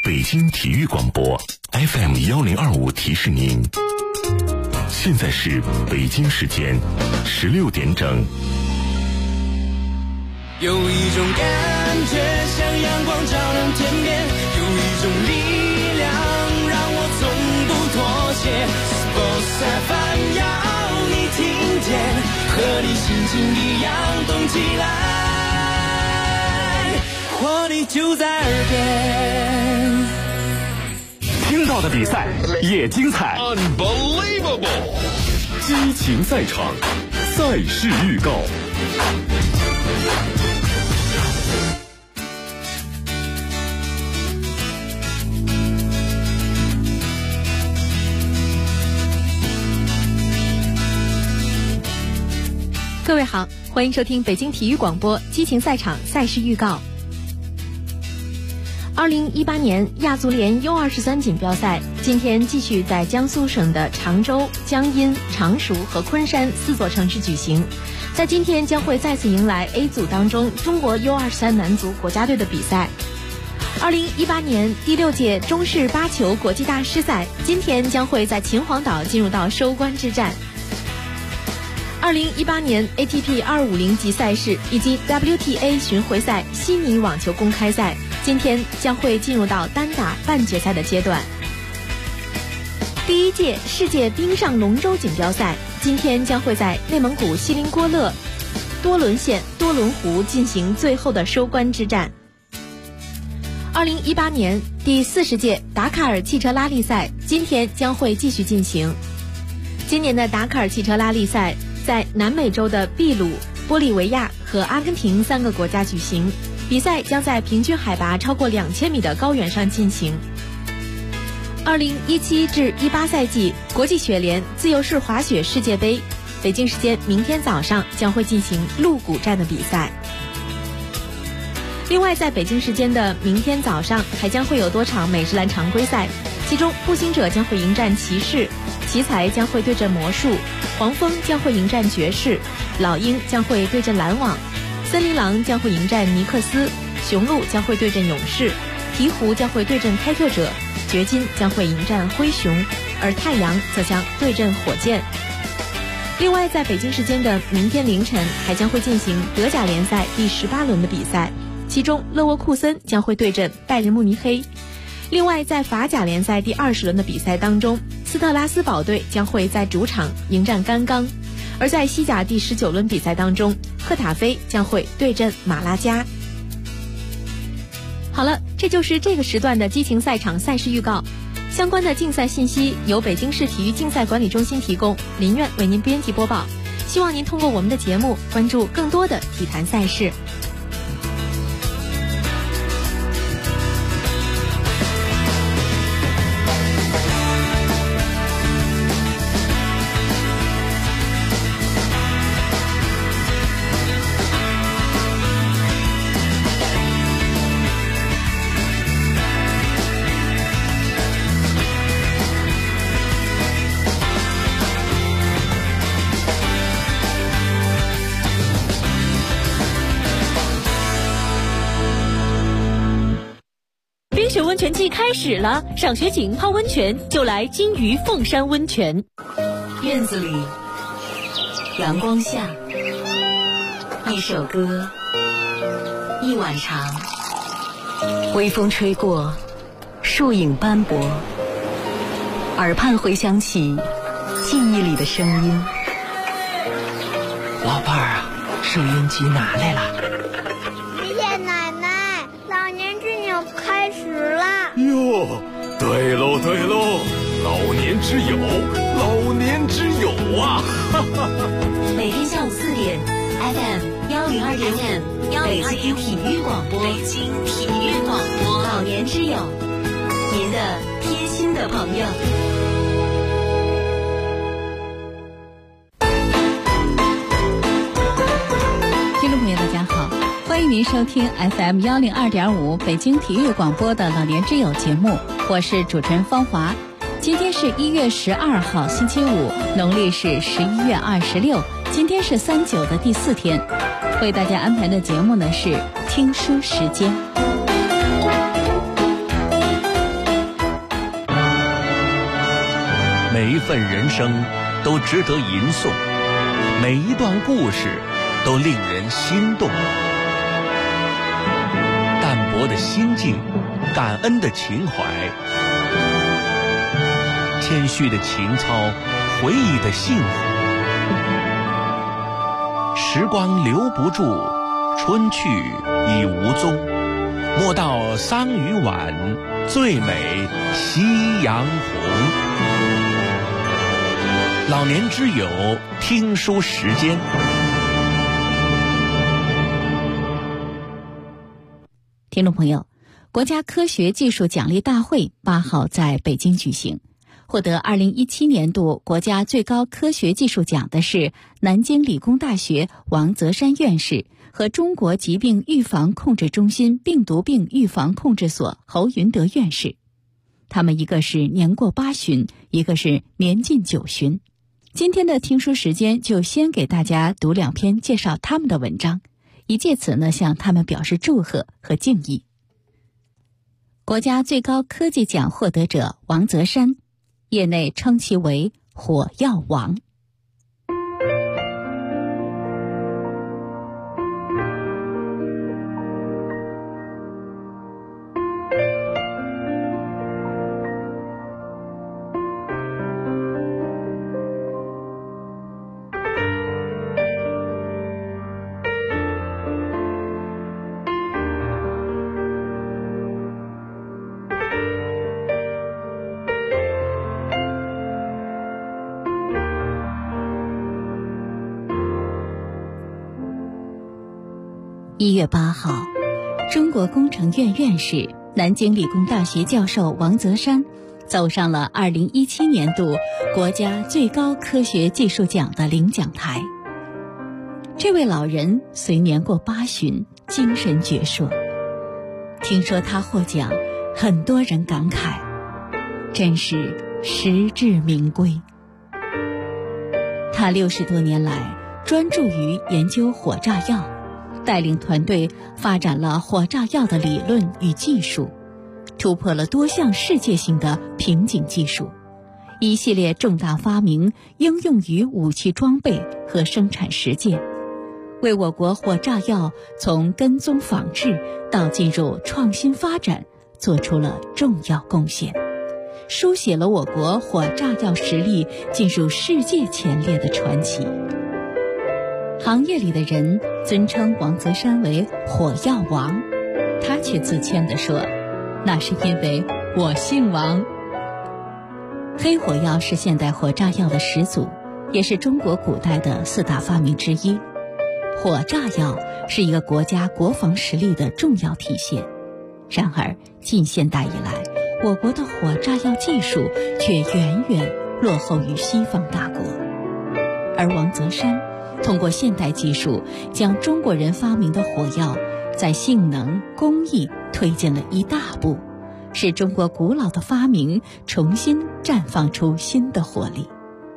北京体育广播 FM1025提示您，现在是北京时间16点整。 有一种感觉像阳光照亮天边，有一种力量让我从不妥协。Sports FM 要你听见，和你心情一样动起来，活力就在耳边。 听到的比赛也精彩 Unbelievable 激情赛场，赛事预告。 各位好，欢迎收听北京体育广播激情赛场赛事预告。2018年亚足联 U23 锦标赛今天继续在江苏省的常州、江阴、常熟和昆山4座城市举行。在今天将会再次迎来 A 组当中中国 U23 男足国家队的比赛。2018年第6届中式8球国际大师赛今天将会在秦皇岛进入到收官之战。2018年 ATP 250级赛事以及 WTA 巡回赛悉尼网球公开赛今天将会进入到单打半决赛的阶段。第1届世界冰上龙舟锦标赛今天将会在内蒙古锡林郭勒多伦县多伦湖进行最后的收官之战。2018年第40届达喀尔汽车拉力赛今天将会继续进行。今年的达喀尔汽车拉力赛在南美洲的秘鲁、玻利维亚和阿根廷3个国家举行，比赛将在平均海拔超过2000米的高原上进行。2017至18赛季国际雪联自由式滑雪世界杯，北京时间明天早上将会进行鹿谷站的比赛。另外，在北京时间的明天早上还将会有多场美式篮常规赛，其中步行者将会迎战骑士，奇才将会对阵魔术，黄蜂将会迎战爵士，老鹰将会对阵篮网，森林狼将会迎战尼克斯，雄鹿将会对阵勇士，鹈鹕将会对阵开拓者，掘金将会迎战灰熊，而太阳则将对阵火箭。另外，在北京时间的明天凌晨还将会进行德甲联赛第18轮的比赛，其中勒沃库森将会对阵拜仁慕尼黑。另外，在法甲联赛第20轮的比赛当中，斯特拉斯堡队将会在主场迎战甘冈，而在西甲第19轮比赛当中，赫塔菲将会对阵马拉加。好了，这就是这个时段的激情赛场赛事预告。相关的竞赛信息由北京市体育竞赛管理中心提供，林苑为您编辑播报。希望您通过我们的节目关注更多的体坛赛事。温泉季开始了，赏雪景泡温泉就来金鱼凤山温泉。 院子里，阳光下，一首歌，一碗茶，微风吹过，树影斑驳，耳畔回响起记忆里的声音。 老伴儿啊，收音机拿来了。 谢谢奶奶，老年之友开始了。 哟，对喽对喽，老年之友，老年之友啊！ 每天下午4点 FM102.5 北京体育广播，北京体育广播，老年之友，您的贴心的朋友。 听众朋友大家好，欢迎您收听 FM102.5 北京体育广播的老年之友节目，我是主持人方华。今天是1月12号星期五，农历是11月26，今天是39的第4天。为大家安排的节目呢是听书时间。 每一份人生都值得吟诵，每一段故事都令人心动。淡泊的心境，感恩的情怀，谦虚的情操，回忆的幸福。时光留不住，春去已无踪，莫道桑榆晚，最美夕阳红。老年之友听书时间。 听众朋友，国家科学技术奖励大会8号在北京举行。获得2017年度国家最高科学技术奖的是南京理工大学王泽山院士和中国疾病预防控制中心病毒病预防控制所侯云德院士。他们一个是年过8旬，一个是年近9旬。今天的听书时间就先给大家读2篇介绍他们的文章，以借此呢向他们表示祝贺和敬意。国家最高科技奖获得者王泽山，业内称其为火药王。1月8号，中国工程院院士、南京理工大学教授王泽山走上了2017年度国家最高科学技术奖的领奖台。这位老人虽年过8旬，精神矍铄。听说他获奖，很多人感慨，真是实至名归。他60多年来专注于研究火炸药，带领团队发展了火炸药的理论与技术，突破了多项世界性的瓶颈技术，一系列重大发明应用于武器装备和生产实践，为我国火炸药从跟踪仿制到进入创新发展做出了重要贡献，书写了我国火炸药实力进入世界前列的传奇。行业里的人尊称王泽山为火药王，他却自谦地说，那是因为我姓王。黑火药是现代火炸药的始祖，也是中国古代的4大发明之一。火炸药是一个国家国防实力的重要体现。然而近现代以来，我国的火炸药技术却远远落后于西方大国。而王泽山通过现代技术，将中国人发明的火药在性能、工艺推进了一大步，使中国古老的发明重新绽放出新的活力。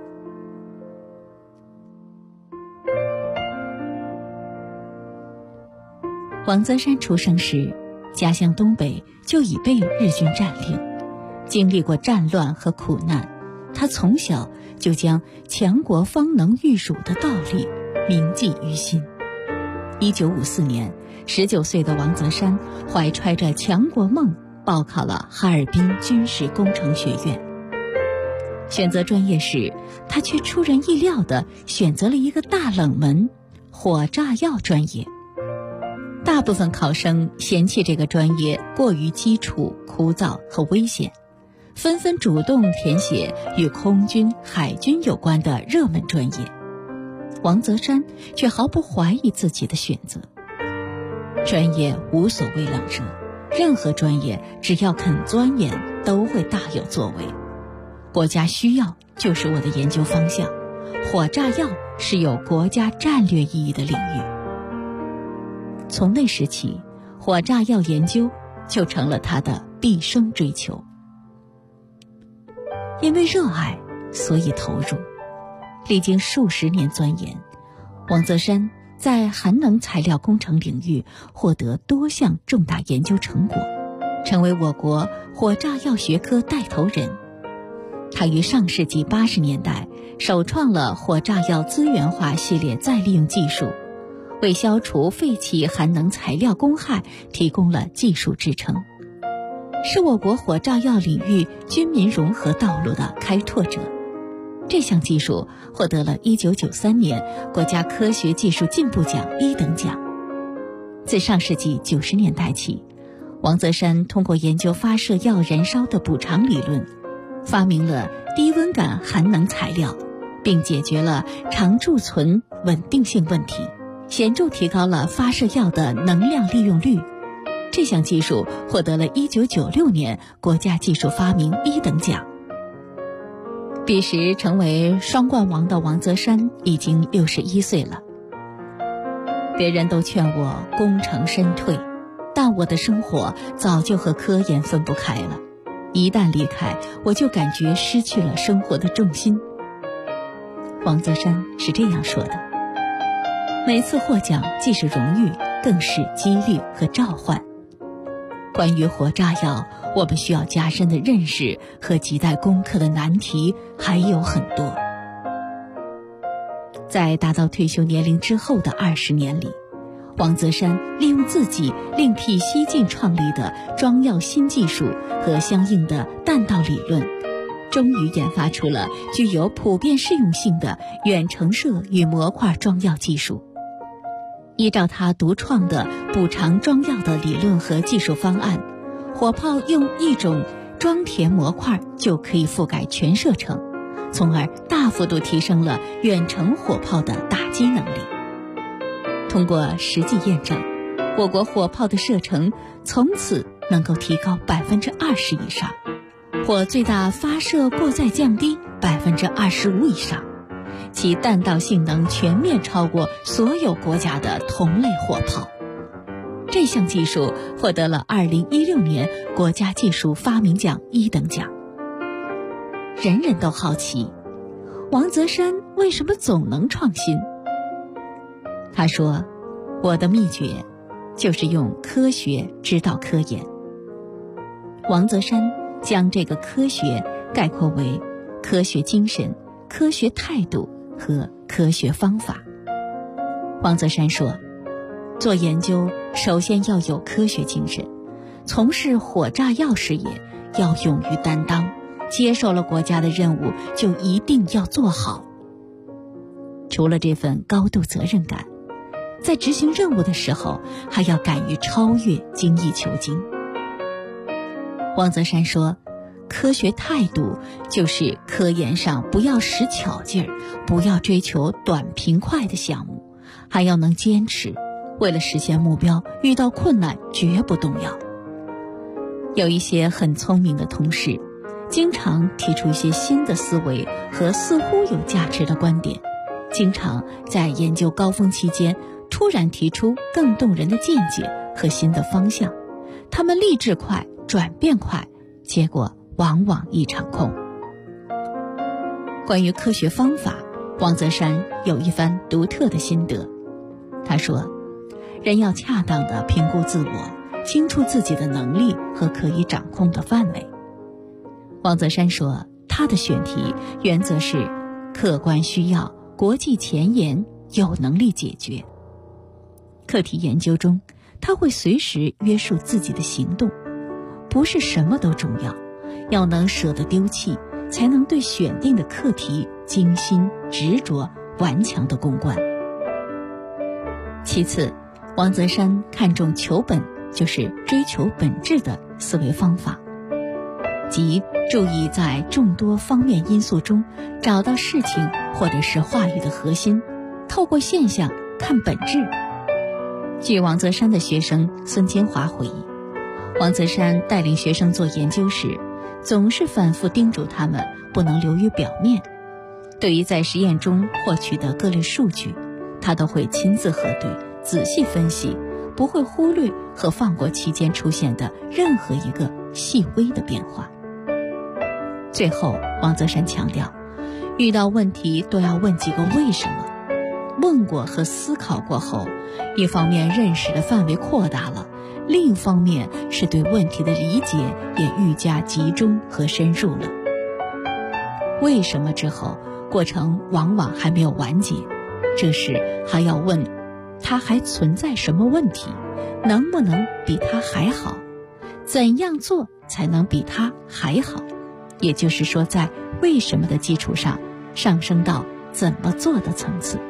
王泽山出生时，家乡东北就已被日军占领，经历过战乱和苦难，他从小就将强国方能育儒的道理铭记于心。1954年，19岁的王泽山怀揣着强国梦，报考了哈尔滨军事工程学院。选择专业时，他却出人意料地选择了一个大冷门——火炸药专业。大部分考生嫌弃这个专业过于基础、枯燥和危险，纷纷主动填写与空军、海军有关的热门专业。王泽山却毫不怀疑自己的选择。专业无所谓冷热，任何专业只要肯钻研，都会大有作为。国家需要就是我的研究方向，火炸药是有国家战略意义的领域。从那时起，火炸药研究就成了他的毕生追求。因为热爱，所以投入。历经数十年钻研，王泽山在寒能材料工程领域获得多项重大研究成果，成为我国火炸药学科带头人。 他于上世纪80年代首创了火炸药资源化系列再利用技术，为消除废弃含能材料公害提供了技术支撑，是我国火炸药领域军民融合道路的开拓者。这项技术获得了1993年国家科学技术进步奖1等奖。自上世纪90年代起，王泽山通过研究发射药燃烧的补偿理论，发明了低温感含能材料，并解决了长贮存稳定性问题，显著提高了发射药的能量利用率。这项技术获得了1996年国家技术发明1等奖。彼时成为双冠王的王泽山已经61岁了。别人都劝我功成身退，但我的生活早就和科研分不开了。一旦离开，我就感觉失去了生活的重心。王泽山是这样说的。每次获奖既是荣誉，更是激励和召唤。关于火炸药，我们需要加深的认识和亟待攻克的难题还有很多。在达到退休年龄之后的20年里，王泽山利用自己另辟蹊径创立的装药新技术和相应的弹道理论，终于研发出了具有普遍适用性的远程射与模块装药技术。依照他独创的补偿装药的理论和技术方案，火炮用一种装填模块就可以覆盖全射程，从而大幅度提升了远程火炮的打击能力。通过实际验证，我国火炮的射程从此能够提高20%以上，或最大发射过载降低25%以上，其弹道性能全面超过所有国家的同类火炮。这项技术获得了2016年国家技术发明奖1等奖。人人都好奇，王泽山为什么总能创新？他说，我的秘诀就是用科学指导科研。王泽山将这个科学概括为科学精神、科学态度和科学方法。王泽山说，做研究首先要有科学精神，从事火炸药事业要勇于担当，接受了国家的任务就一定要做好。除了这份高度责任感，在执行任务的时候还要敢于超越，精益求精。王泽山说，科学态度就是科研上不要使巧劲儿，不要追求短平快的项目，还要能坚持，为了实现目标，遇到困难绝不动摇。有一些很聪明的同事，经常提出一些新的思维和似乎有价值的观点，经常在研究高峰期间突然提出更动人的见解和新的方向。他们立志快，转变快，结果往往一场空。关于科学方法，王泽山有一番独特的心得。他说，人要恰当地评估自我，清楚自己的能力和可以掌控的范围。王泽山说，他的选题原则是客观需要，国际前沿，有能力解决。课题研究中，他会随时约束自己的行动，不是什么都重要，要能舍得丢弃，才能对选定的课题精心执着，顽强的攻关。其次，王泽山看重求本，就是追求本质的思维方法，即注意在众多方面因素中找到事情或者是话语的核心，透过现象看本质。据王泽山的学生孙金华回忆，王泽山带领学生做研究时，总是反复叮嘱他们不能流于表面。对于在实验中获取的各类数据，他都会亲自核对，仔细分析，不会忽略和放过期间出现的任何一个细微的变化。最后，王泽山强调，遇到问题都要问几个为什么。问过和思考过后，一方面认识的范围扩大了，另一方面是对问题的理解也愈加集中和深入了。 为什么之后，过程往往还没有完结，这时还要问它还存在什么问题，能不能比它还好，怎样做才能比它还好，也就是说在为什么的基础上上升到怎么做的层次。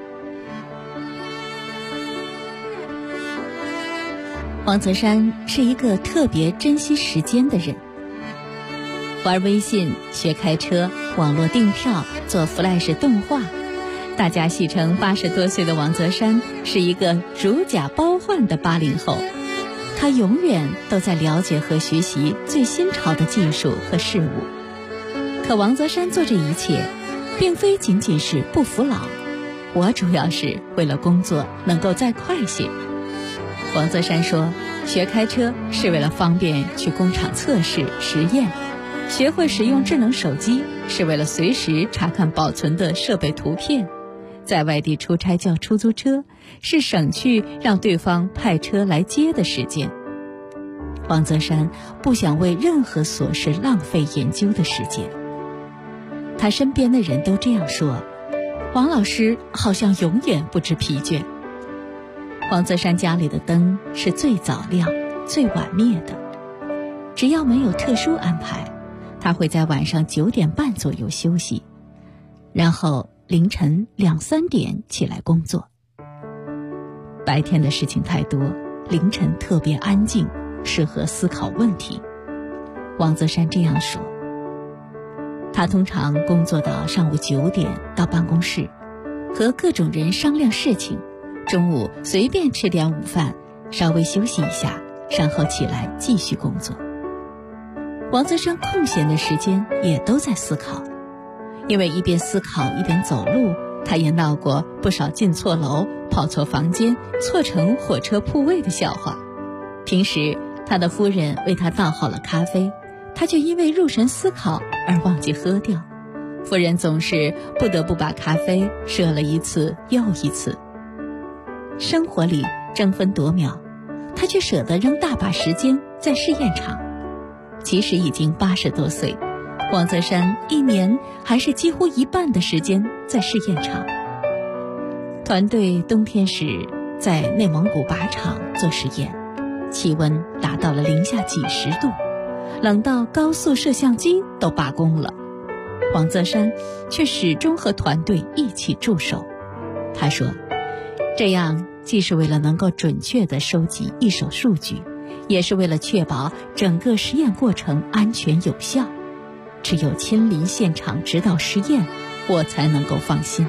王泽山是一个特别珍惜时间的人，玩微信、学开车、网络订票、做 Flash 动画，大家戏称80多岁的王泽山是一个如假包换的80后。他永远都在了解和学习最新潮的技术和事物。可王泽山做这一切，并非仅仅是不服老，我主要是为了工作能够再快些。王泽山说，学开车是为了方便去工厂测试实验，学会使用智能手机是为了随时查看保存的设备图片，在外地出差叫出租车是省去让对方派车来接的时间。王泽山不想为任何琐事浪费研究的时间。他身边的人都这样说，王老师好像永远不知疲倦。王泽山家里的灯是最早亮最晚灭的，只要没有特殊安排，他会在晚上9点半左右休息，然后凌晨2、3点起来工作。白天的事情太多，凌晨特别安静，适合思考问题。王泽山这样说。他通常工作到上午9点到办公室，和各种人商量事情，中午随便吃点午饭，稍微休息一下，然后起来继续工作。王泽山空闲的时间也都在思考，因为一边思考一边走路，他也闹过不少进错楼、跑错房间、错成火车铺位的笑话。平时他的夫人为他倒好了咖啡，他却因为入神思考而忘记喝掉，夫人总是不得不把咖啡热了一次又一次。生活里争分夺秒，他却舍得扔大把时间在试验场。即使已经80多岁，王泽山一年还是几乎一半的时间在试验场。团队冬天时在内蒙古靶场做实验，气温达到了零下几十度，冷到高速摄像机都罢工了，王泽山却始终和团队一起驻守。他说，这样既是为了能够准确地收集一手数据，也是为了确保整个实验过程安全有效。只有亲临现场指导实验，我才能够放心。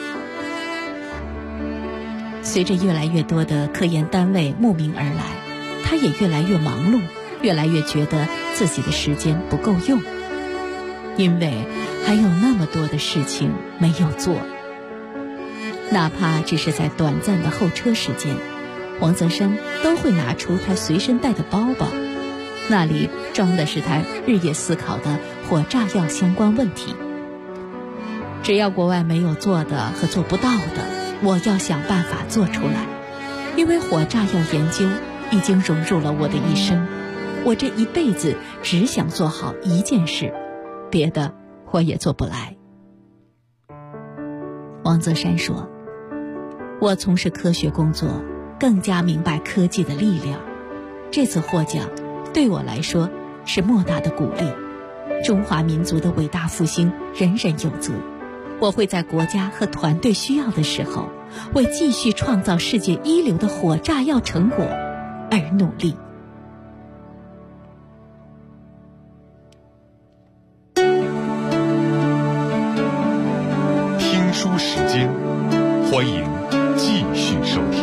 随着越来越多的科研单位慕名而来，他也越来越忙碌，越来越觉得自己的时间不够用，因为还有那么多的事情没有做。哪怕只是在短暂的候车时间，王泽山都会拿出他随身带的包包，那里装的是他日夜思考的火炸药相关问题。只要国外没有做的和做不到的，我要想办法做出来，因为火炸药研究已经融入了我的一生。我这一辈子只想做好一件事，别的我也做不来。王泽山说，我从事科学工作，更加明白科技的力量。这次获奖对我来说是莫大的鼓励。中华民族的伟大复兴，人人有责。我会在国家和团队需要的时候，为继续创造世界一流的火炸药成果而努力。 听书时间，欢迎继续收听。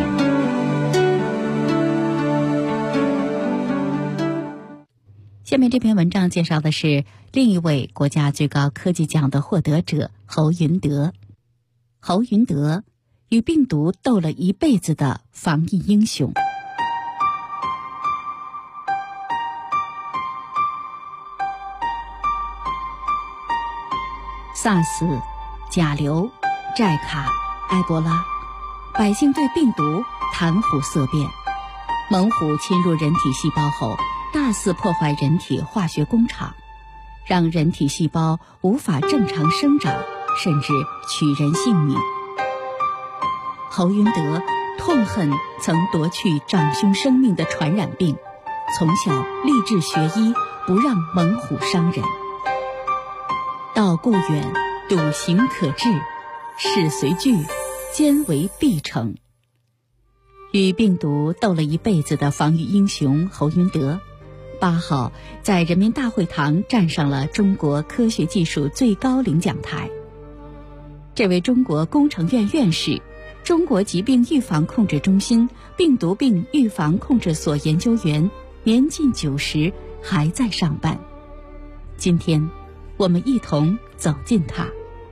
下面这篇文章介绍的是另一位国家最高科技奖的获得者侯云德。侯云德与病毒斗了一辈子的防疫英雄。SARS、甲流、寨卡、埃博拉，百姓对病毒谈虎色变。猛虎侵入人体细胞后，大肆破坏人体化学工厂， 让人体细胞无法正常生长，甚至取人性命。侯云德痛恨曾夺去长兄生命的传染病，从小立志学医，不让猛虎伤人。道故远，笃行可至，事随具，坚为必成。与病毒斗了一辈子的防御英雄侯云德，8号在人民大会堂站上了中国科学技术最高领奖台。这位中国工程院院士、中国疾病预防控制中心病毒病预防控制所研究员，年近90，还在上班。今天，我们一同走进他。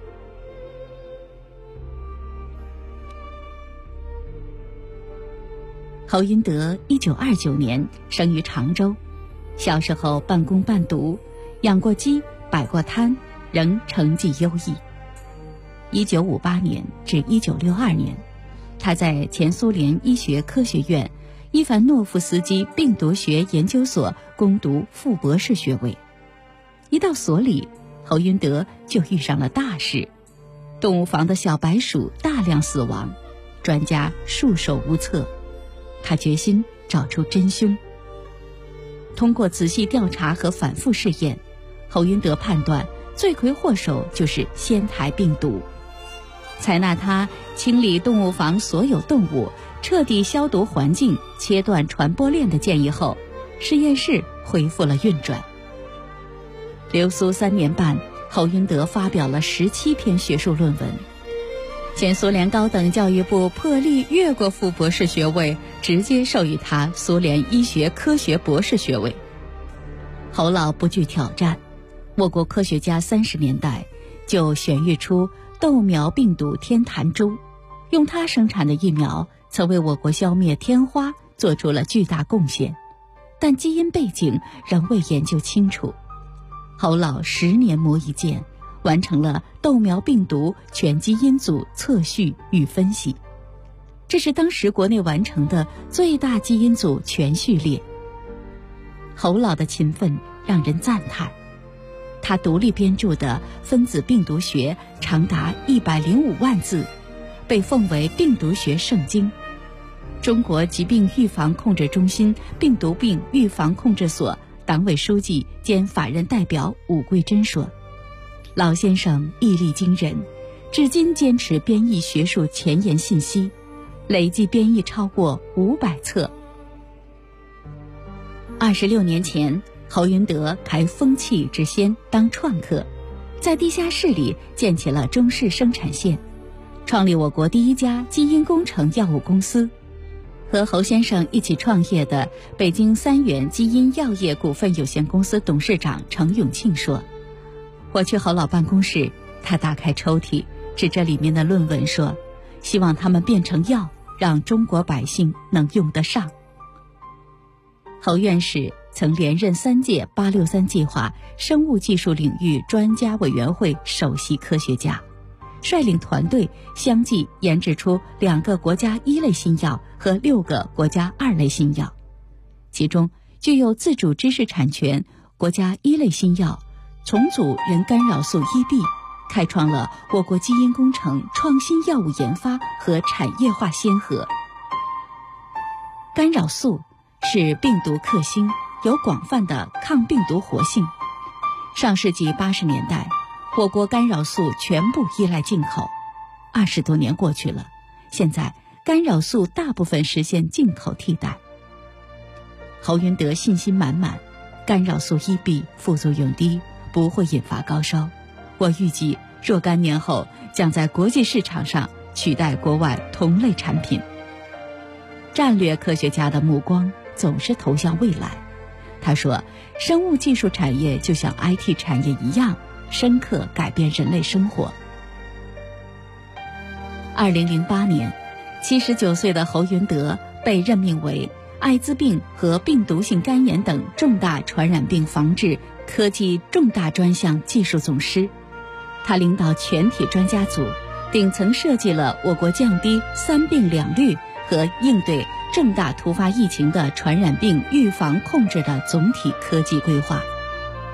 侯云德1929年生于常州，小时候半工半读，养过鸡，摆过摊，仍成绩优异。1958年至1962年，他在前苏联医学科学院伊凡诺夫斯基病毒学研究所攻读副博士学位。一到所里，侯云德就遇上了大事，动物房的小白鼠大量死亡，专家束手无策。他决心找出真凶。通过仔细调查和反复试验，侯云德判断罪魁祸首就是仙台病毒。采纳他清理动物房所有动物，彻底消毒环境，切断传播链的建议后，实验室恢复了运转。留苏3年半，侯云德发表了17篇学术论文。前苏联高等教育部破例越过副博士学位，直接授予他苏联医学科学博士学位。侯老不惧挑战，我国科学家30年代就选育出豆苗病毒天坛株，用它生产的疫苗曾为我国消灭天花做出了巨大贡献，但基因背景仍未研究清楚。侯老10年磨一剑，完成了豆苗病毒全基因组测序与分析，这是当时国内完成的最大基因组全序列。侯老的勤奋让人赞叹，他独立编著的《分子病毒学》长达105万字，被奉为病毒学圣经。中国疾病预防控制中心病毒病预防控制所党委书记兼法人代表武桂珍说，老先生毅力惊人，至今坚持编译学术前沿信息，累计编译超过500册。26年前，侯云德开风气之先当创客，在地下室里建起了中式生产线，创立我国第一家基因工程药物公司。和侯先生一起创业的北京3元基因药业股份有限公司董事长程永庆说，我去侯老办公室，他打开抽屉，指着里面的论文说，希望他们变成药，让中国百姓能用得上。侯院士曾连任3届863计划生物技术领域专家委员会首席科学家，率领团队相继研制出2个国家1类新药和6个国家2类新药，其中具有自主知识产权国家1类新药重组人干扰素1B，开创了我国基因工程创新药物研发和产业化先河。干扰素是病毒克星，有广泛的抗病毒活性。上世纪80年代，我国干扰素全部依赖进口，20多年过去了，现在干扰素大部分实现进口替代。侯云德信心满满，干扰素1B副作用低，不会引发高烧。我预计若干年后将在国际市场上取代国外同类产品。战略科学家的目光总是投向未来。他说，生物技术产业就像 IT 产业一样，深刻改变人类生活。2008年，79岁的侯云德被任命为艾滋病和病毒性肝炎等重大传染病防治科技重大专项技术总师。他领导全体专家组，顶层设计了我国降低3病2律和应对重大突发疫情的传染病预防控制的总体科技规划。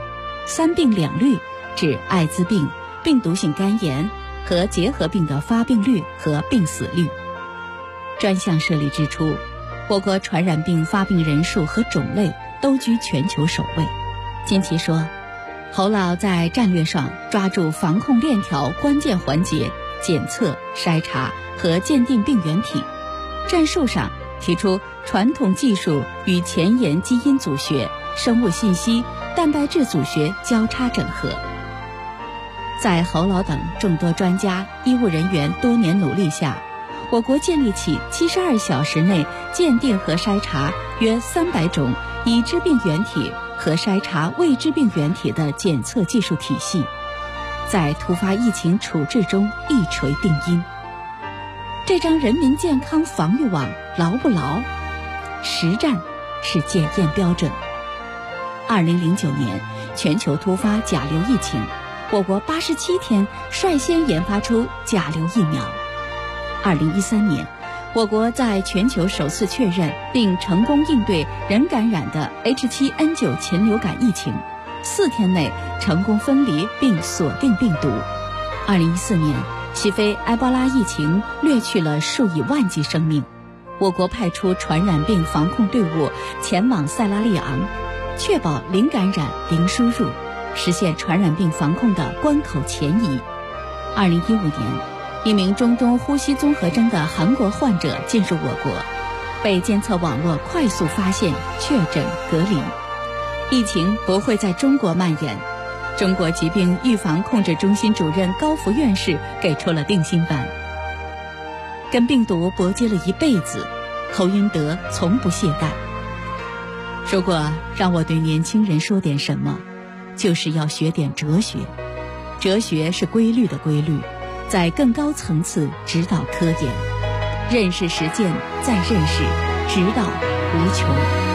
3病2律，治艾滋病、病毒性肝炎和结核病的发病率和病死率。专项设立之初，我国传染病发病人数和种类都居全球首位。金奇说，侯老在战略上抓住防控链条关键环节检测、筛查和鉴定病原体，战术上提出传统技术与前沿基因组学、生物信息、蛋白质组学交叉整合。在侯老等众多专家、医务人员多年努力下，我国建立起72小时内鉴定和筛查约300种已知病原体和筛查未知病原体的检测技术体系，在突发疫情处置中一锤定音。这张人民健康防御网牢不牢？实战是检验标准。2009年全球突发甲流疫情，我国87天率先研发出甲流疫苗。2013年，我国在全球首次确认并成功应对人感染的 H7N9 禽流感疫情，4天内成功分离并锁定病毒。2014年，西非埃博拉疫情掠去了数以万计生命，我国派出传染病防控队伍前往塞拉利昂，确保零感染、零输入，实现传染病防控的关口前移。2015年，一名中东呼吸综合征的韩国患者进入我国，被监测网络快速发现、确诊、隔离。疫情不会在中国蔓延，中国疾病预防控制中心主任高福院士给出了定心丸。跟病毒搏击了一辈子，侯云德从不懈怠。如果让我对年轻人说点什么，就是要学点哲学。哲学是规律的规律，在更高层次指导科研，认识实践再认识，直到无穷。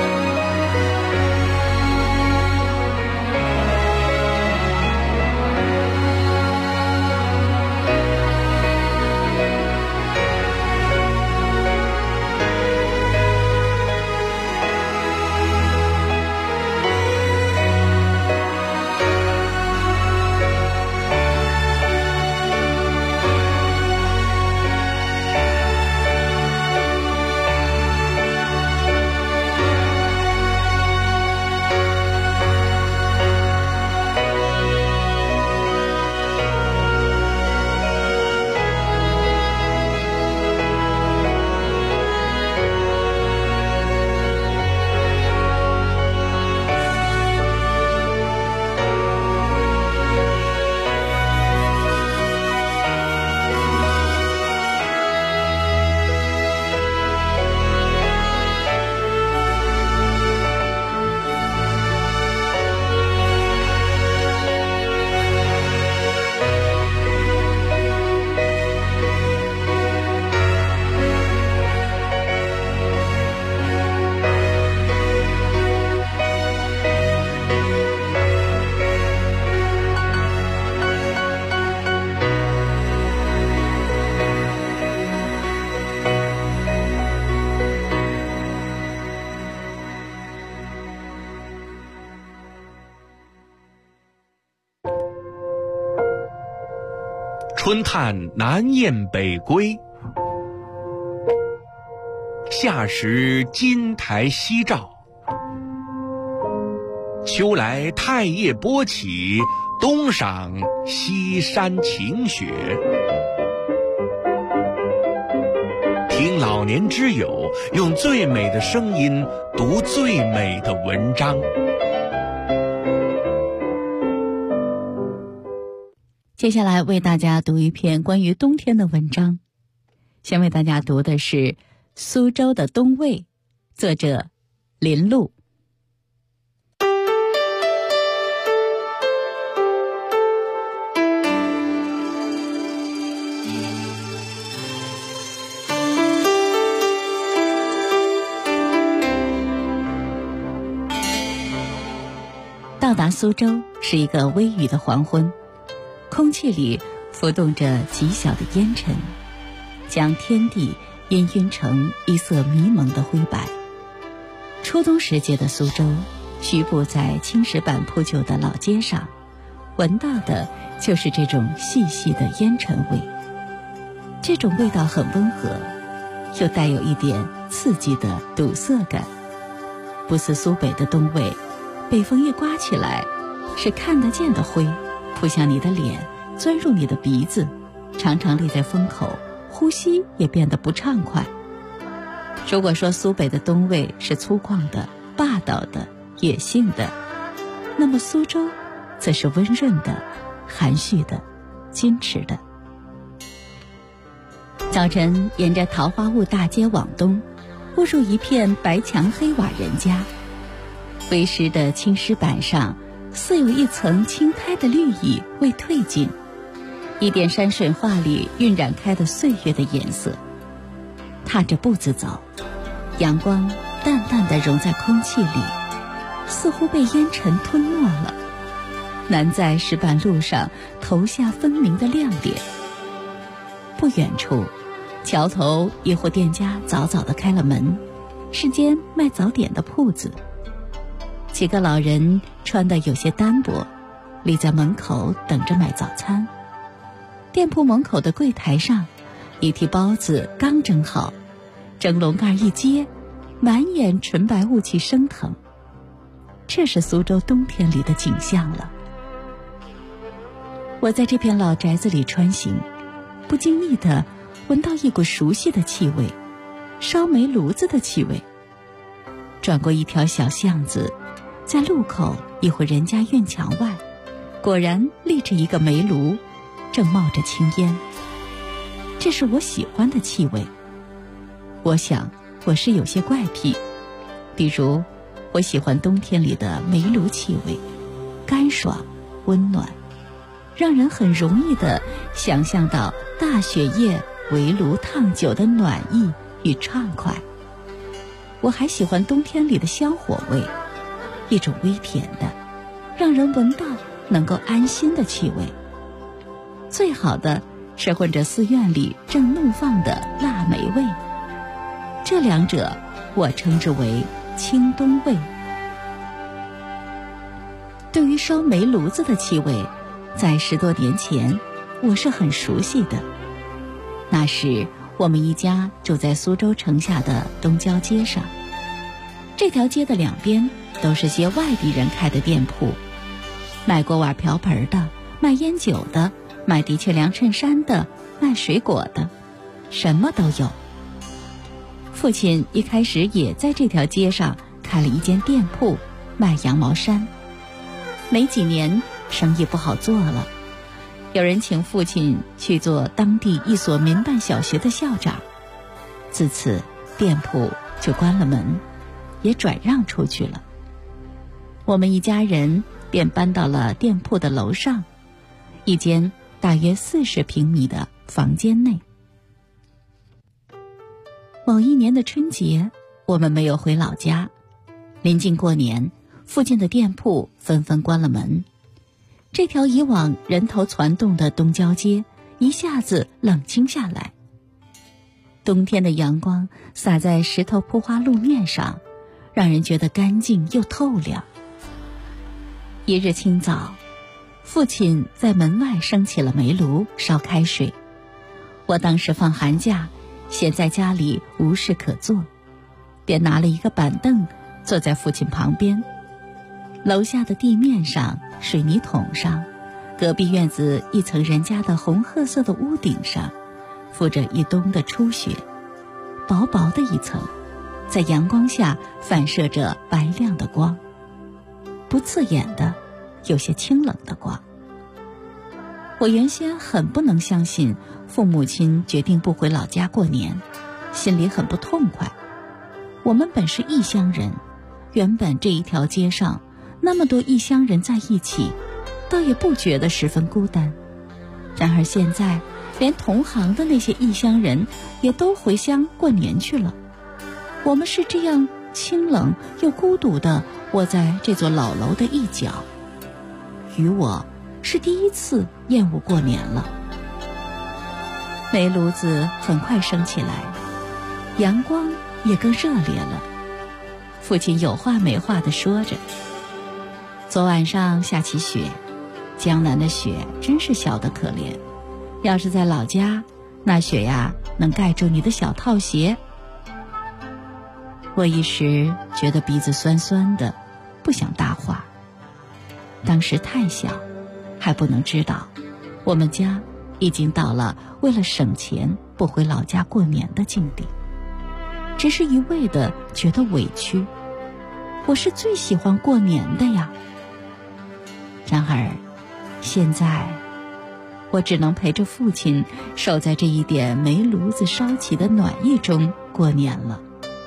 春探南雁北归，夏时金台夕照，秋来太液波起，冬赏西山晴雪。听老年之友用最美的声音读最美的文章。 接下来为大家读一篇关于冬天的文章，先为大家读的是《苏州的冬味》，作者林璐。到达苏州是一个微雨的黄昏，空气里浮动着极小的烟尘，将天地氤氲成一色迷蒙的灰白。初冬时节的苏州徐步在青石板铺就的老街上，闻到的就是这种细细的烟尘味。这种味道很温和，又带有一点刺激的堵塞感，不似苏北的冬味，北风一刮起来，是看得见的灰扑向你的脸，钻入你的鼻子，常常立在风口，呼吸也变得不畅快。如果说苏北的冬味是粗犷的、霸道的、野性的，那么苏州则是温润的、含蓄的、矜持的。早晨沿着桃花坞大街往东，步入一片白墙黑瓦人家，微湿的青石板上似有一层青苔的绿意未褪尽，一点山水画里晕染开的岁月的颜色。踏着步子走，阳光淡淡地融在空气里，似乎被烟尘吞没了，难在石板路上投下分明的亮点。不远处，桥头一户店家早早地开了门，是间卖早点的铺子。几个老人穿得有些单薄，立在门口等着买早餐。店铺门口的柜台上，一屉包子刚蒸好，蒸笼盖一揭，满眼纯白雾气升腾。这是苏州冬天里的景象了。我在这片老宅子里穿行，不经意地闻到一股熟悉的气味，烧煤炉子的气味。转过一条小巷子，在路口一户人家院墙外，果然立着一个煤炉，正冒着青烟。这是我喜欢的气味。我想我是有些怪癖，比如我喜欢冬天里的煤炉气味，干爽温暖，让人很容易地想象到大雪夜围炉烫酒的暖意与畅快。我还喜欢冬天里的香火味，一种微甜的，让人闻到能够安心的气味。最好的是混着寺院里正怒放的腊梅味，这两者我称之为清冬味。对于烧煤炉子的气味，在10多年前我是很熟悉的。那时我们一家住在苏州城下的东郊街上，这条街的两边都是些外地人开的店铺，卖锅碗瓢盆的，卖烟酒的，卖的确良衬衫的，卖水果的，什么都有。父亲一开始也在这条街上开了一间店铺，卖羊毛衫。没几年生意不好做了，有人请父亲去做当地一所民办小学的校长，自此店铺就关了门，也转让出去了。我们一家人便搬到了店铺的楼上，一间大约40平米的房间内。某一年的春节，我们没有回老家，临近过年，附近的店铺纷纷关了门。这条以往人头攒动的东郊街一下子冷清下来。冬天的阳光洒在石头铺花路面上，让人觉得干净又透亮。一日清早，父亲在门外升起了煤炉，烧开水。我当时放寒假，闲在家里无事可做，便拿了一个板凳坐在父亲旁边。楼下的地面上，水泥桶上，隔壁院子一层人家的红褐色的屋顶上，覆着一冬的初雪，薄薄的一层，在阳光下反射着白亮的光，不刺眼的，有些清冷的光。我原先很不能相信父母亲决定不回老家过年，心里很不痛快。我们本是异乡人，原本这一条街上那么多异乡人在一起，倒也不觉得十分孤单。然而现在连同行的那些异乡人也都回乡过年去了，我们是这样清冷又孤独地窝在这座老楼的一角。与我是第一次厌恶过年了。煤炉子很快升起来，阳光也更热烈了。父亲有话没话地说着， 昨晚上下起雪，江南的雪真是小得可怜，要是在老家，那雪呀能盖住你的小套鞋。我一时觉得鼻子酸酸的，不想搭话。当时太小，还不能知道我们家已经到了为了省钱不回老家过年的境地，只是一味的觉得委屈。我是最喜欢过年的呀。然而现在我只能陪着父亲守在这一点煤炉子烧起的暖意中过年了。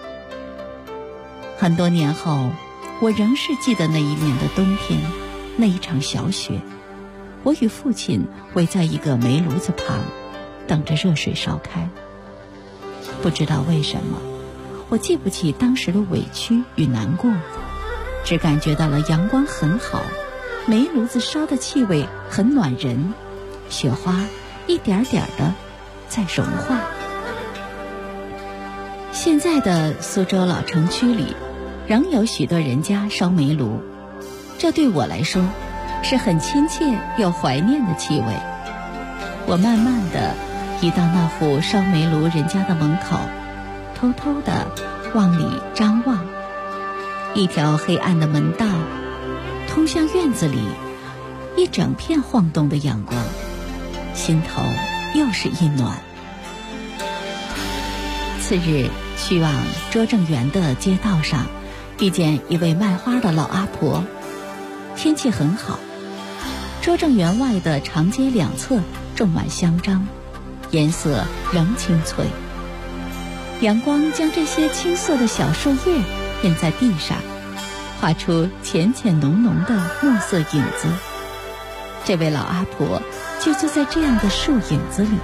很多年后，我仍是记得那一年的冬天，那一场小雪，我与父亲围在一个煤炉子旁，等着热水烧开。不知道为什么，我记不起当时的委屈与难过，只感觉到了阳光很好，煤炉子烧的气味很暖人，雪花一点点的在融化。现在的苏州老城区里仍有许多人家烧煤炉，这对我来说是很亲切又怀念的气味。我慢慢地移到那户烧煤炉人家的门口，偷偷地往里张望。一条黑暗的门道通向院子里，一整片晃动的阳光，心头又是一暖。次日去往拙政园的街道上，遇见一位卖花的老阿婆。天气很好，拙政园外的长街两侧种满香樟，颜色仍青翠。阳光将这些青色的小树叶印在地上，画出浅浅浓浓的墨色影子。这位老阿婆就坐在这样的树影子里。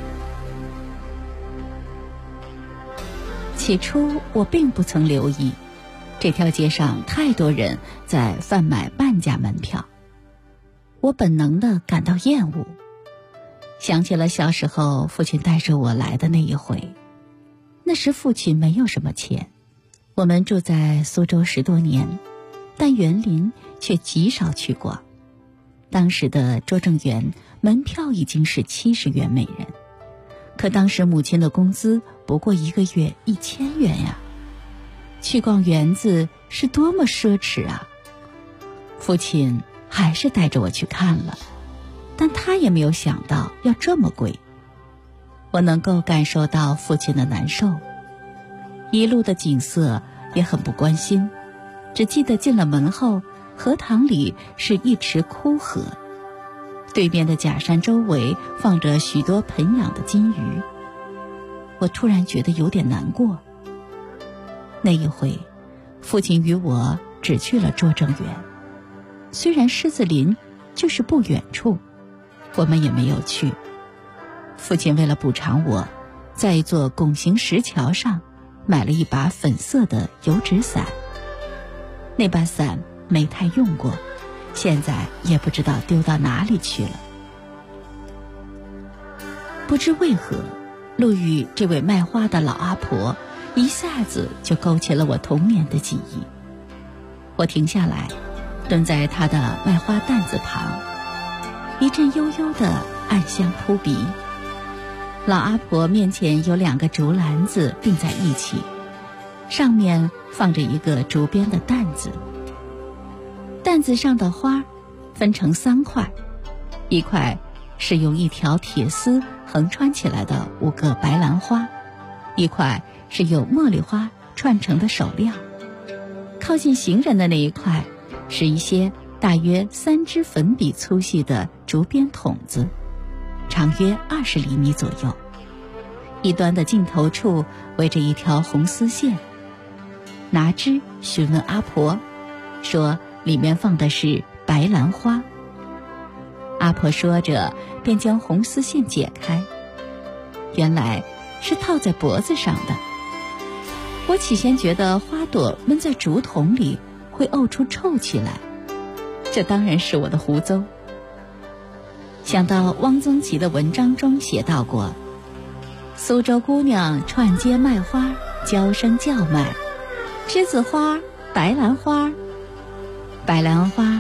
起初我并不曾留意，这条街上太多人在贩卖半价门票，我本能地感到厌恶，想起了小时候父亲带着我来的那一回。那时父亲没有什么钱，我们住在苏州10多年，但园林却极少去过。当时的拙政园门票已经是70元每人，可当时母亲的工资不过1个月1000元呀。去逛园子是多么奢侈啊！父亲还是带着我去看了，但他也没有想到要这么贵。我能够感受到父亲的难受，一路的景色也很不关心，只记得进了门后，荷塘里是一池枯荷，对面的假山周围放着许多盆养的金鱼。我突然觉得有点难过。那一回，父亲与我只去了拙政园，虽然狮子林就是不远处，我们也没有去。父亲为了补偿我，在一座拱形石桥上买了一把粉色的油纸伞。那把伞没太用过，现在也不知道丢到哪里去了。不知为何，路遇这位卖花的老阿婆，一下子就勾起了我童年的记忆。我停下来，蹲在她的卖花担子旁，一阵悠悠的暗香扑鼻。老阿婆面前有2个竹篮子并在一起，上面放着一个竹编的担子。担子上的花分成3块，一块是用一条铁丝横穿起来的5个白兰花，一块是有茉莉花串成的手链。靠近行人的那一块是一些大约3支粉笔粗细的竹编筒子，长约20厘米左右，一端的尽头处围着一条红丝线。拿枝询问阿婆，说里面放的是白兰花。阿婆说着便将红丝线解开，原来是套在脖子上的。我起先觉得花朵闷在竹筒里会沤出臭气来，这当然是我的胡诌。想到汪曾祺的文章中写到过，苏州姑娘串街卖花，娇声叫卖，栀子花、白兰花。白兰花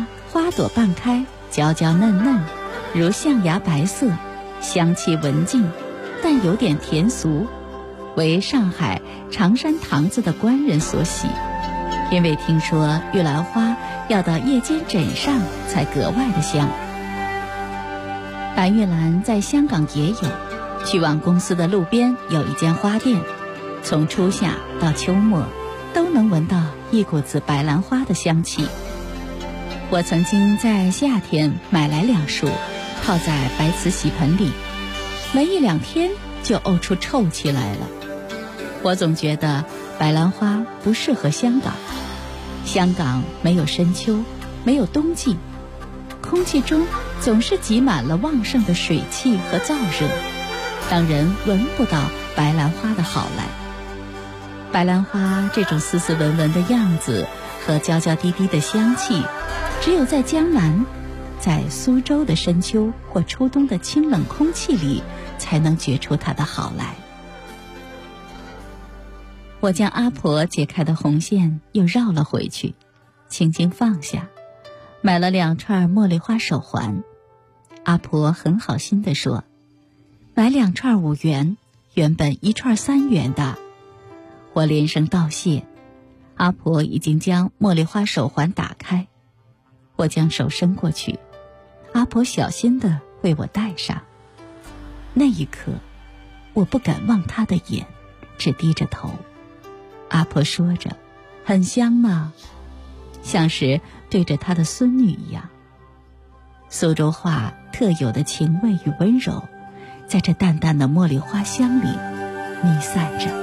花朵半开，娇娇嫩嫩，如象牙白色，香气文静，但有点甜俗，为上海长山堂子的官人所喜。因为听说玉兰花要到夜间枕上才格外的香。白玉兰在香港也有，去往公司的路边有一间花店，从初夏到秋末都能闻到一股子白兰花的香气。我曾经在夏天买来2束，泡在白瓷洗盆里，没1-2天就沤出臭气来了。我总觉得白兰花不适合香港，香港没有深秋，没有冬季，空气中总是挤满了旺盛的水汽和燥热，让人闻不到白兰花的好来。白兰花这种斯斯文文的样子和娇娇滴滴的香气，只有在江南，在苏州的深秋或初冬的清冷空气里，才能觉出它的好来。我将阿婆解开的红线又绕了回去，轻轻放下，买了2串茉莉花手环。阿婆很好心地说，买2串5元，原本1串3元的。我连声道谢。阿婆已经将茉莉花手环打开，我将手伸过去，阿婆小心地为我戴上。那一刻，我不敢望她的眼，只低着头。阿婆说着，很香吗？像是对着她的孙女一样。苏州话特有的情味与温柔，在这淡淡的茉莉花香里弥散着。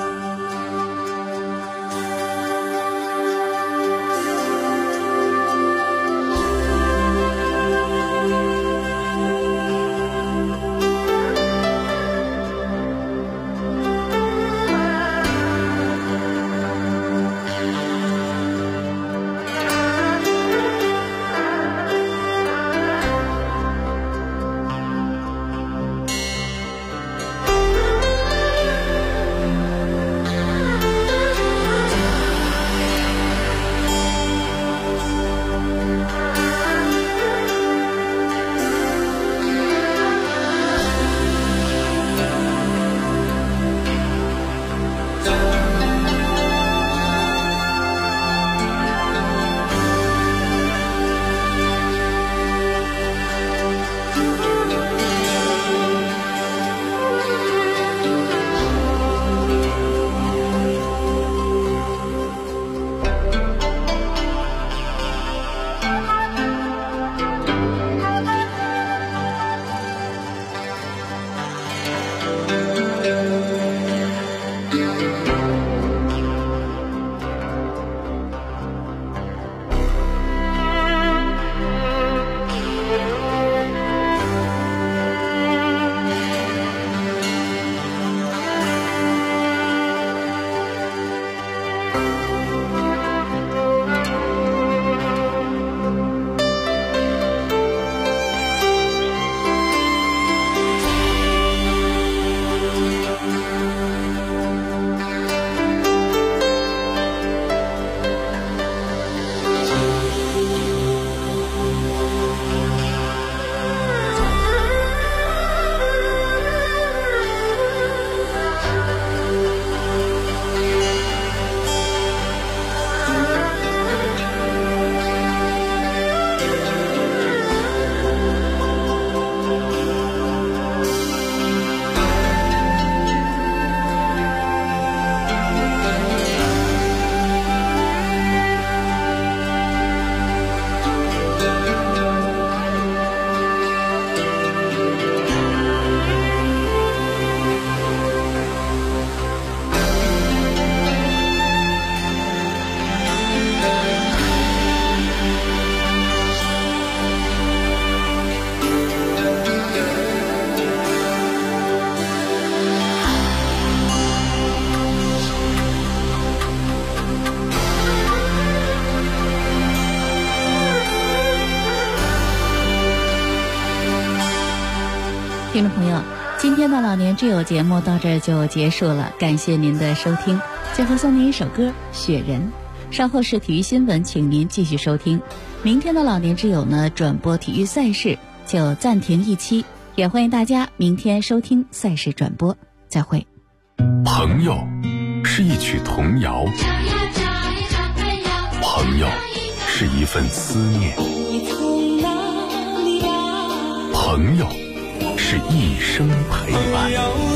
听众朋友，今天的老年之友节目到这儿就结束了，感谢您的收听。最后送您一首歌《雪人》。 稍后是体育新闻，请您继续收听。明天的老年之友呢，转播体育赛事就暂停一期，也欢迎大家明天收听赛事转播。再会。 朋友是一曲童谣，朋友是一份思念，朋友是一生陪伴。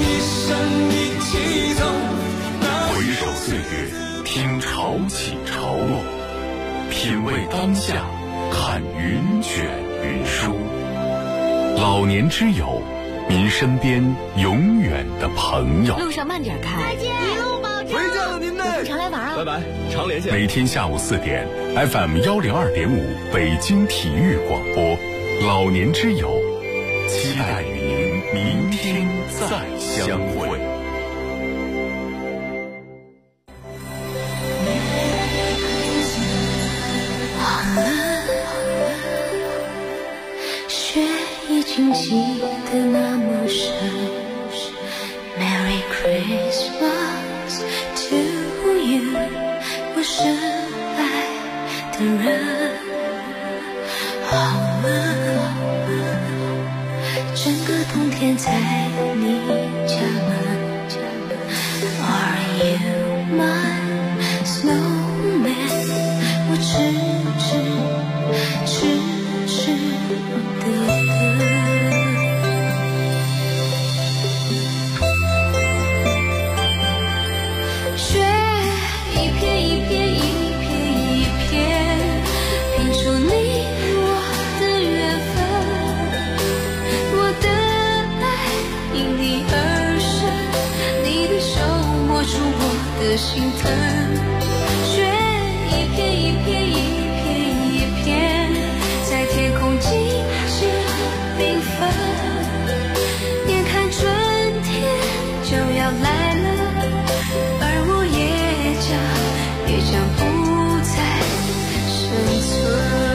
回首岁月，听潮起潮落，品味当下，看云卷云舒。老年之友，您身边永远的朋友。 路上慢点开， 再见，一路保重。 回见了您嘞， 常来玩啊！ 拜拜，常联系。 每天下午4点 ，FM 102.5北京体育广播，老年之友，期待与您明天再相会。 雪已经积得那么深 Merry Christmas to you 我深爱的人好了整个冬天在你家门 Are you my snowman 我痴的雪一片一片一片一片拼出你我的缘分我的爱因你而生你的手摸出我的心疼雪一片一片一片一片在天空静静缤纷眼看春天就要来了而我也将不再生存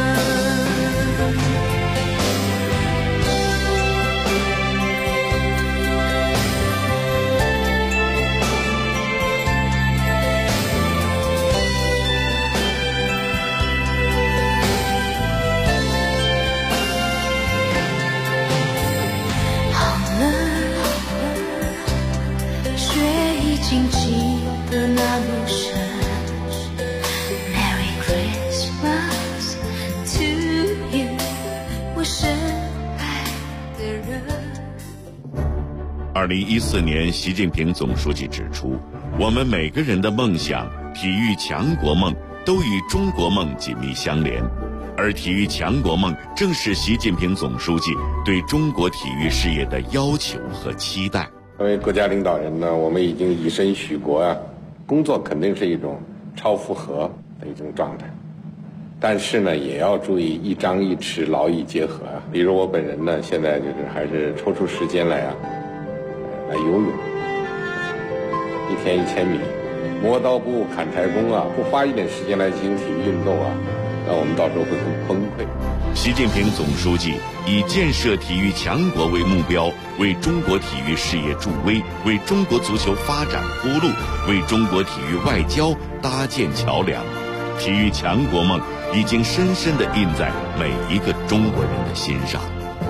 2014年，习近平总书记指出，我们每个人的梦想、体育强国梦都与中国梦紧密相连，而体育强国梦正是习近平总书记对中国体育事业的要求和期待。 作为国家领导人呢，我们已经以身许国啊，工作肯定是一种超负荷的一种状态，但是呢，也要注意一张一弛，劳逸结合啊。比如我本人呢，现在就是还是抽出时间来游泳，一天1000米，磨刀不误砍柴工啊，不花一点时间来进行体育运动啊，那我们到时候会很崩溃。 习近平总书记以建设体育强国为目标，为中国体育事业助威，为中国足球发展铺路，为中国体育外交搭建桥梁。体育强国梦已经深深地印在每一个中国人的心上。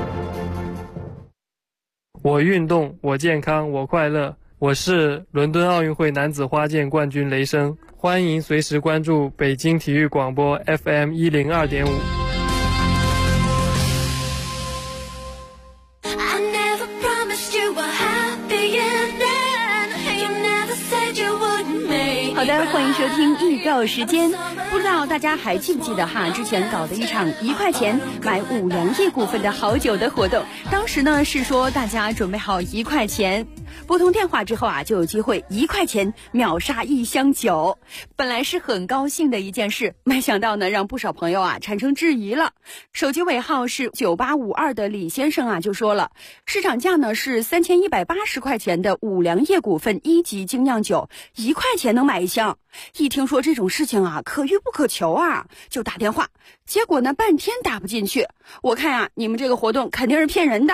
我运动，我健康，我快乐。我是伦敦奥运会男子花剑冠军雷声，欢迎随时关注北京体育广播 FM 102.5。 好的，欢迎收听预告时间。不知道大家还记不记得哈，之前搞的一场1块钱买5粮液股份的好酒的活动，当时呢是说大家准备好1块钱，拨通电话之后啊，就有机会1块钱秒杀1箱酒。本来是很高兴的一件事，没想到呢让不少朋友啊产生质疑了。手机尾号是9852的李先生啊就说了，市场价呢是3180块钱的5粮液股份1级精酿酒，1块钱能买1箱。一听说这种事情啊可遇不可求啊，就打电话，结果呢半天打不进去。我看啊你们这个活动肯定是骗人的。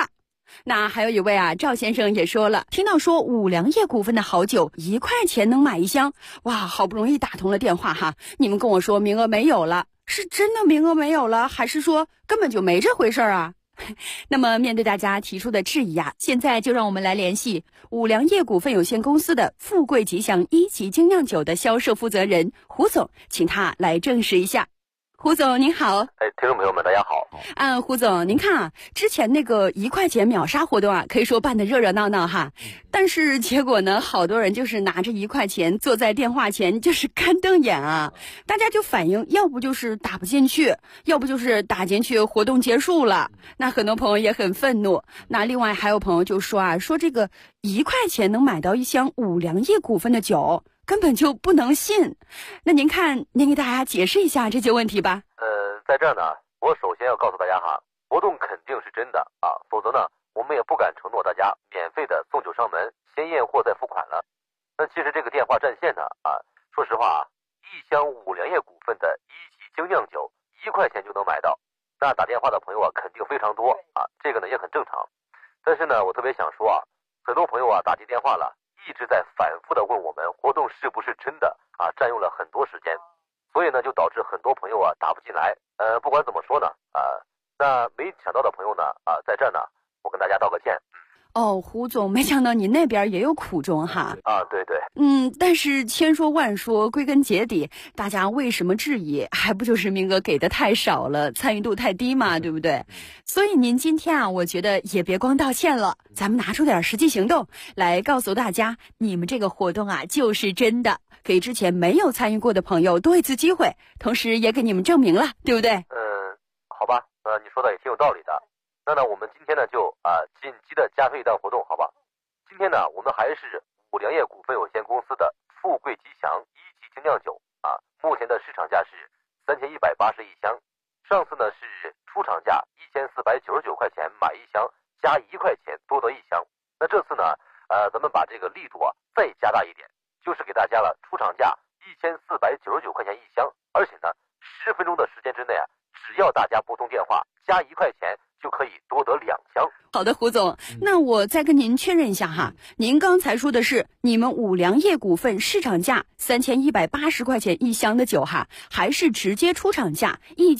那还有一位啊，赵先生也说了，听到说五粮液股份的好酒1块钱能买1箱，哇，好不容易打通了电话哈，你们跟我说名额没有了，是真的名额没有了，还是说根本就没这回事啊？那么面对大家提出的质疑啊，现在就让我们来联系五粮液股份有限公司的富贵吉祥1级精酿酒的销售负责人胡总，请他来证实一下。胡总您好。 听众朋友们大家好。 胡总，您看啊，之前那个1块钱秒杀活动啊，可以说办得热热闹闹哈，但是结果呢，好多人就是拿着1块钱坐在电话前就是干瞪眼啊，大家就反映要不就是打不进去，要不就是打进去活动结束了，那很多朋友也很愤怒。那另外还有朋友就说啊，说这个1块钱能买到1箱五粮液股份的酒，根本就不能信。那您看，您给大家解释一下这些问题吧。 在这儿呢，我首先要告诉大家哈，活动肯定是真的啊，否则呢，我们也不敢承诺大家免费的送酒上门，先验货再付款了。那其实这个电话占线呢啊，说实话啊，1箱五粮液股份的1级精酿酒1块钱就能买到，那打电话的朋友啊肯定非常多啊，这个呢也很正常。但是呢，我特别想说啊，很多朋友啊打进电话了，一直在反复的问我们活动是不是真的啊，占用了很多时间，所以呢就导致很多朋友啊打不进来。不管怎么说呢那没抢到的朋友呢在这儿呢我跟大家道个歉。 胡总，没想到你那边也有苦衷哈。 对对。 但是千说万说，归根结底，大家为什么质疑？还不就是名额给的太少了，参与度太低嘛，对不对？所以您今天啊，我觉得也别光道歉了，咱们拿出点实际行动来告诉大家，你们这个活动啊就是真的，给之前没有参与过的朋友多一次机会，同时也给你们证明了，对不对？ 好吧，你说的也挺有道理的。那呢，我们今天呢就紧急的加推一档活动，好吧？今天呢，我们还是五粮液股份有限公司的富贵吉祥1级精酿酒目前的市场价是3180一箱，上次呢是出厂价1499块钱买1箱，加1块钱多得1箱。那这次呢，咱们把这个力度再加大一点，就是给大家了出厂价1499块钱1箱，而且呢10分钟的时间之内只要大家拨通电话加1块钱，就可以多得2箱。 好的，胡总，那我再跟您确认一下哈，您刚才说的是你们五粮液股份市场价3180块钱1箱的酒哈，还是直接出厂价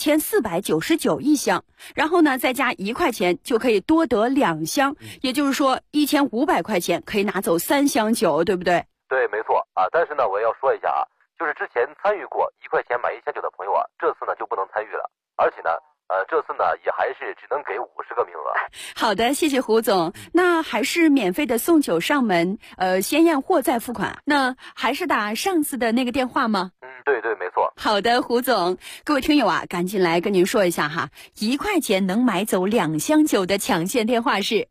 1499一箱，然后呢再加1块钱就可以多得2箱，也就是说1500块钱可以拿走3箱酒，对不对？ 对，没错但是呢我也要说一下就是之前参与过1块钱买1箱酒的朋友这次呢就不能参与了，而且呢这次呢也还是只能给50个名额。 好的，谢谢胡总。那还是免费的送酒上门，先验货再付款。那还是打上次的那个电话吗？ 对对，没错。 好的，胡总，各位听友赶紧来跟您说一下哈，1块钱能买走2箱酒的抢线电话是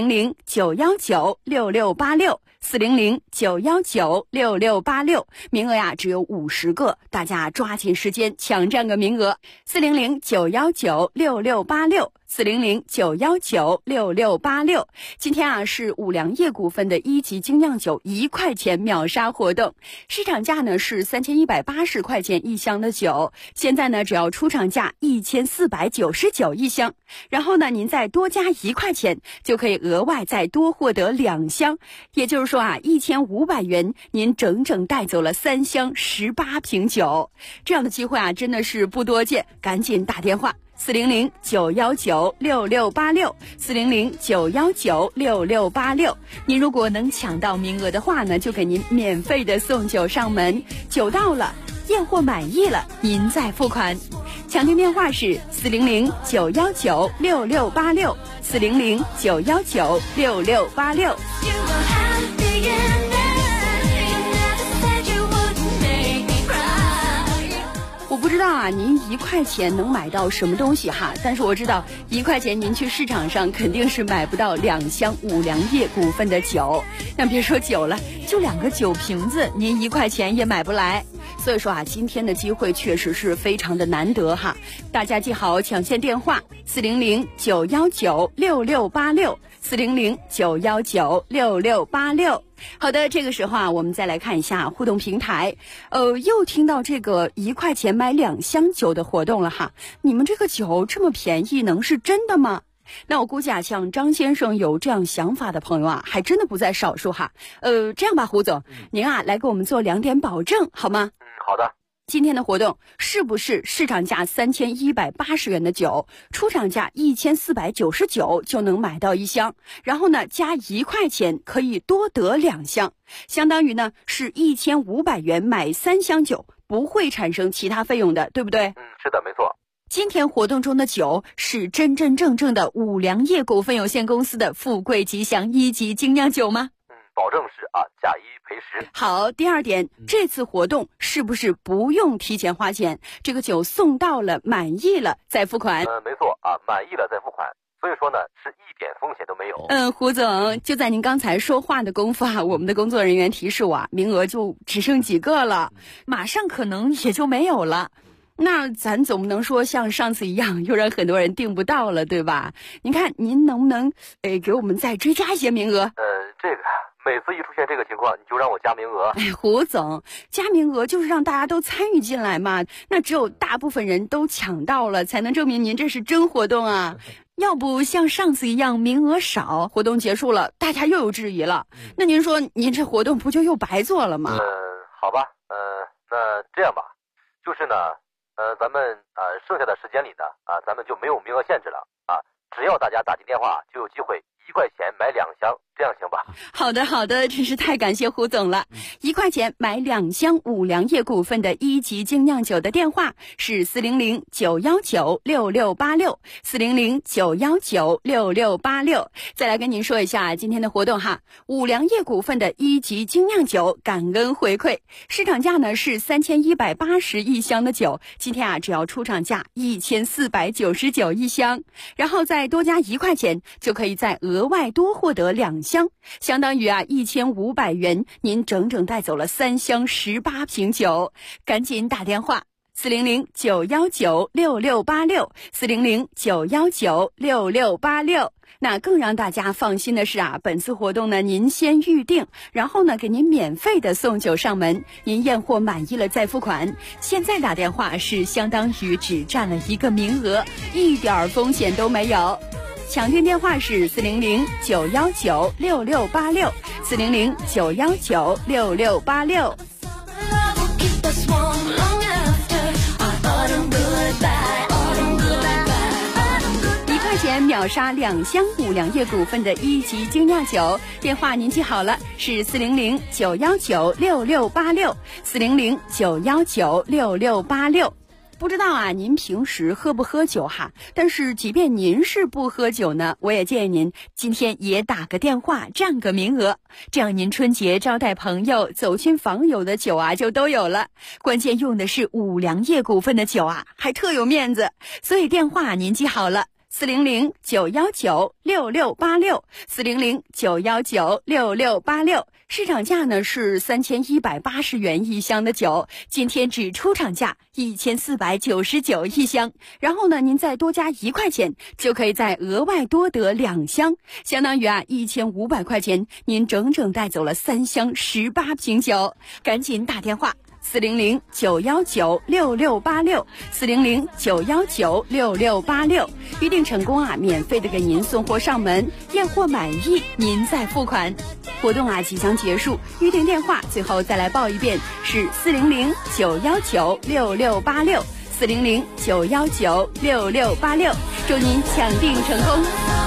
400-919-6686，400-919-6686，名额只有50个，大家抓紧时间抢占个名额。400-919-6686，400-919-6686。今天是五粮液股份的1级精酿酒1块钱秒杀活动，市场价呢是3180块钱1箱的酒，现在呢只要出厂价1499一箱，然后呢您再多加1块钱，就可以额外再多获得2箱，也就是说1500元您整整带走了3箱18瓶酒，这样的机会真的是不多见，赶紧打电话。400-919-6686，400-919-6686。您如果能抢到名额的话呢，就给您免费的送酒上门，酒到了，验货满意了，您再付款。抢听电话是400-919-6686，400-919-6686。我不知道您1块钱能买到什么东西哈，但是我知道1块钱您去市场上肯定是买不到2箱五粮液股份的酒，那别说酒了，就2个酒瓶子您1块钱也买不来。所以说今天的机会确实是非常的难得哈，大家记好抢线电话400-919-6686，400-919-6686。好的，这个时候我们再来看一下互动平台，又听到这个1块钱买2箱酒的活动了哈，你们这个酒这么便宜，能是真的吗？ 那我估计啊，像张先生有这样想法的朋友啊，还真的不在少数哈。这样吧，胡总，您啊来给我们做2点保证好吗？ 好的。 今天的活动是不是市场价3180元的酒，出厂价1499就能买到1箱，然后呢加1块钱可以多得2箱，相当于呢是1500元买3箱酒，不会产生其他费用的，对不对？ 是的，没错。 今天活动中的酒是真真正正的五粮液股份有限公司的富贵吉祥1级精酿酒吗？ 保证是价1赔10。 好，第2点，这次活动是不是不用提前花钱？这个酒送到了，满意了再付款？ 没错满意了再付款。所以说呢，是一点风险都没有。 胡总，就在您刚才说话的功夫我们的工作人员提示我名额就只剩几个了，马上可能也就没有了。那咱总不能说像上次一样又让很多人订不到了，对吧？您看您能不能给我们再追加一些名额？ 这个每次一出现这个情况你就让我加名额。 胡总，加名额就是让大家都参与进来嘛，那只有大部分人都抢到了才能证明您这是真活动啊。要不像上次一样名额少，活动结束了大家又有质疑了，那您说您这活动不就又白做了吗？ 好吧，那这样吧，就是呢咱们剩下的时间里呢咱们就没有名额限制了只要大家打进电话就有机会1块钱买2箱，这样行吧？ 好的好的，真是太感谢胡总了。1块钱买2箱五粮液股份的1级精酿酒的电话是400-919-6686 400-919-6686。再来跟您说一下今天的活动哈，五粮液股份的1级精酿酒感恩回馈，市场价呢是3180 1箱的酒，今天只要出厂价1499 1箱，然后再多加1块钱就可以再额外多获得2箱，相当于1500元，您整整带走了3箱18瓶酒。赶紧打电话400-919-6686 400-919-6686。那更让大家放心的是本次活动呢，您先预定，然后呢给您免费的送酒上门，您验货满意了再付款。现在打电话是相当于只占了1个名额，一点风险都没有。抢订电话是400-919-6686 400-919-6686。1块钱秒杀2箱五粮液股份的1级精酿酒，电话您记好了，是400-919-6686 400-919-6686。不知道您平时喝不喝酒但是即便您是不喝酒呢，我也建议您今天也打个电话占个名额，这样您春节招待朋友走亲访友的酒就都有了。关键用的是五粮液股份的酒还特有面子，所以电话您记好了400-919-6686 400-919-6686。市场价呢是3180元1箱的酒，今天只出厂价1499 1箱，然后呢您再多加1块钱就可以再额外多得2箱，相当于1500块钱，您整整带走了3箱18瓶酒。赶紧打电话400-919-6686 400-919-6686，预定成功免费的给您送货上门，验货满意您再付款。活动即将结束，预定电话最后再来报一遍，是400-919-6686 400-919-6686，祝您抢订成功。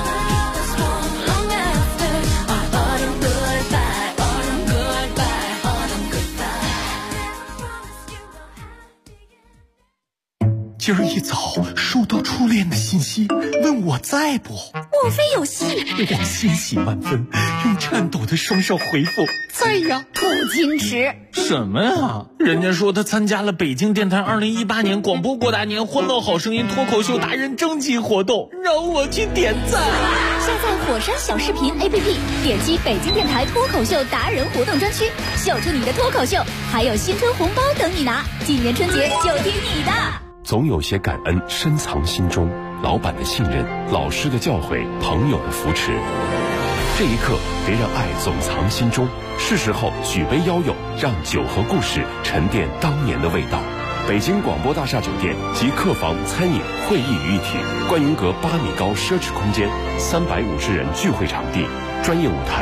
今儿一早收到初恋的信息，问我在不？ 莫非有戏？ 我欣喜万分，用颤抖的双手回复在呀。 不矜持什么呀？人家说他参加了北京电台2018年广播过大年欢乐好声音脱口秀达人征集活动，让我去点赞。 下载火山小视频 APP， 点击北京电台脱口秀达人活动专区，秀出你的脱口秀，还有新春红包等你拿。今年春节就听你的。 总有些感恩深藏心中，老板的信任，老师的教诲，朋友的扶持。这一刻，别让爱总藏心中，是时候举杯邀友，让酒和故事沉淀当年的味道。 北京广播大厦酒店集客房、餐饮、会议于一体，观云阁8米高奢侈空间，350人聚会场地，专业舞台。